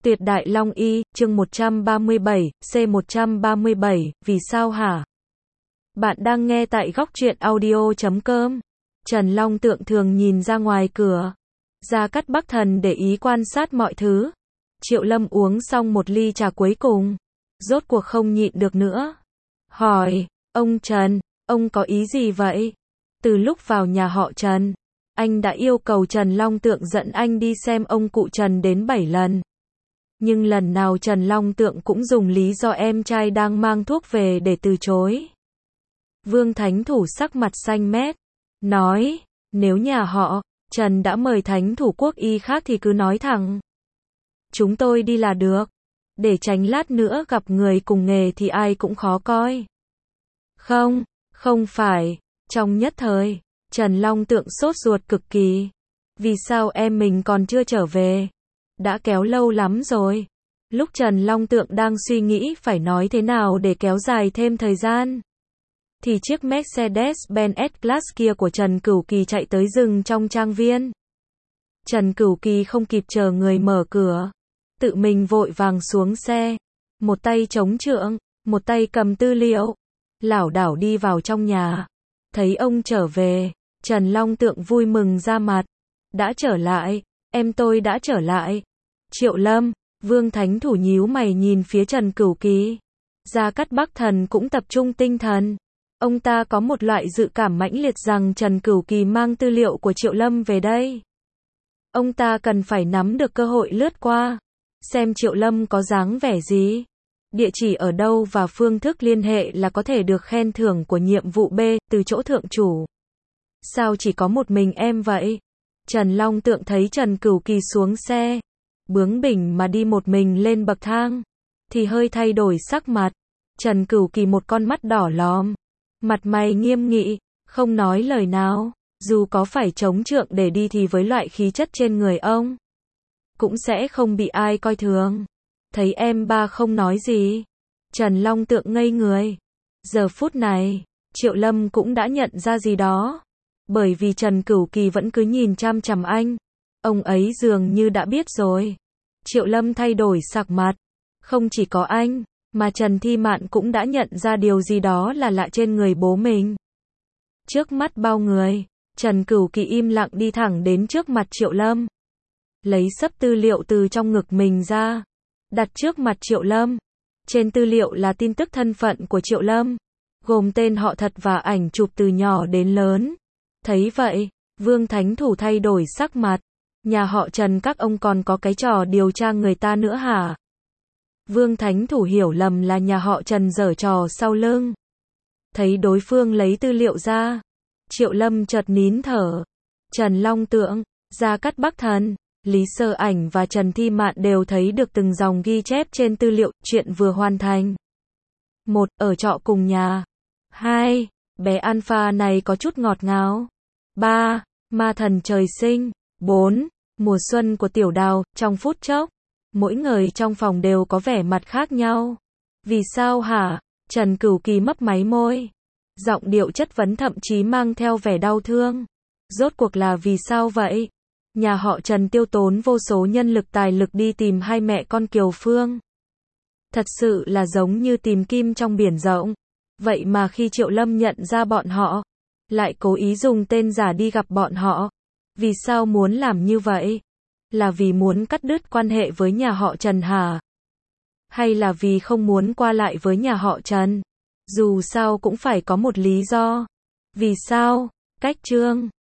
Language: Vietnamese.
Tuyệt đại long y, chương 137, C137, vì sao hả? Bạn đang nghe tại góc truyện audio.com. Trần Long Tượng thường nhìn ra ngoài cửa. Gia Cát Bắc Thần để ý quan sát mọi thứ. Triệu Lâm uống xong một ly trà cuối cùng. Rốt cuộc không nhịn được nữa. Hỏi, ông Trần, ông có ý gì vậy? Từ lúc vào nhà họ Trần, anh đã yêu cầu Trần Long Tượng dẫn anh đi xem ông cụ Trần đến 7 lần. Nhưng lần nào Trần Long Tượng cũng dùng lý do em trai đang mang thuốc về để từ chối. Vương Thánh Thủ sắc mặt xanh mét, nói, nếu nhà họ Trần đã mời thánh thủ quốc y khác thì cứ nói thẳng. Chúng tôi đi là được, để tránh lát nữa gặp người cùng nghề thì ai cũng khó coi. Không phải, trong nhất thời, Trần Long Tượng sốt ruột cực kỳ. Vì sao em mình còn chưa trở về? Đã kéo lâu lắm rồi. Lúc Trần Long Tượng đang suy nghĩ phải nói thế nào để kéo dài thêm thời gian, thì chiếc Mercedes-Benz S-Class kia của Trần Cửu Kỳ chạy tới dừng trong trang viên. Trần Cửu Kỳ không kịp chờ người mở cửa, tự mình vội vàng xuống xe, một tay chống trượng, một tay cầm tư liệu, lảo đảo đi vào trong nhà. Thấy ông trở về, Trần Long Tượng vui mừng ra mặt. Đã trở lại, em tôi đã trở lại. Triệu Lâm, Vương Thánh Thủ nhíu mày nhìn phía Trần Cửu Kỳ. Gia Cát Bắc Thần cũng tập trung tinh thần. Ông ta có một loại dự cảm mãnh liệt rằng Trần Cửu Kỳ mang tư liệu của Triệu Lâm về đây. Ông ta cần phải nắm được cơ hội lướt qua, xem Triệu Lâm có dáng vẻ gì, địa chỉ ở đâu và phương thức liên hệ là có thể được khen thưởng của nhiệm vụ B, từ chỗ thượng chủ. Sao chỉ có một mình em vậy? Trần Long Tượng thấy Trần Cửu Kỳ xuống xe, bướng bỉnh mà đi một mình lên bậc thang, thì hơi thay đổi sắc mặt. Trần Cửu Kỳ một con mắt đỏ lòm, mặt mày nghiêm nghị, không nói lời nào. Dù có phải chống trượng để đi thì với loại khí chất trên người ông, cũng sẽ không bị ai coi thường. Thấy em ba không nói gì, Trần Long Tượng ngây người. Giờ phút này, Triệu Lâm cũng đã nhận ra gì đó. Bởi vì Trần Cửu Kỳ vẫn cứ nhìn chăm chằm anh. Ông ấy dường như đã biết rồi. Triệu Lâm thay đổi sắc mặt. Không chỉ có anh, mà Trần Thi Mạn cũng đã nhận ra điều gì đó là lạ trên người bố mình. Trước mắt bao người, Trần Cửu Kỳ im lặng đi thẳng đến trước mặt Triệu Lâm. Lấy xấp tư liệu từ trong ngực mình ra, đặt trước mặt Triệu Lâm. Trên tư liệu là tin tức thân phận của Triệu Lâm, gồm tên họ thật và ảnh chụp từ nhỏ đến lớn. Thấy vậy, Vương Thánh Thủ thay đổi sắc mặt. Nhà họ Trần các ông còn có cái trò điều tra người ta nữa hả? Vương Thánh Thủ hiểu lầm là nhà họ Trần giở trò sau lưng. Thấy đối phương lấy tư liệu ra, Triệu Lâm chợt nín thở. Trần Long Tượng, Gia Cát Bắc Thần, Lý Sơ Ảnh và Trần Thi Mạn đều thấy được từng dòng ghi chép trên tư liệu. Chuyện vừa hoàn thành. 1. Ở trọ cùng nhà. 2. Bé Alpha này có chút ngọt ngào. 3. Ma thần trời sinh. 4. Mùa xuân của Tiểu Đào. Trong phút chốc, mỗi người trong phòng đều có vẻ mặt khác nhau. Vì sao hả? Trần Cửu Kỳ mấp máy môi, giọng điệu chất vấn thậm chí mang theo vẻ đau thương. Rốt cuộc là vì sao vậy? Nhà họ Trần tiêu tốn vô số nhân lực tài lực đi tìm hai mẹ con Kiều Phương. Thật sự là giống như tìm kim trong biển rộng. Vậy mà khi Triệu Lâm nhận ra bọn họ, lại cố ý dùng tên giả đi gặp bọn họ. Vì sao muốn làm như vậy? Là vì muốn cắt đứt quan hệ với nhà họ Trần hả? Hay là vì không muốn qua lại với nhà họ Trần? Dù sao cũng phải có một lý do. Vì sao? Cách chương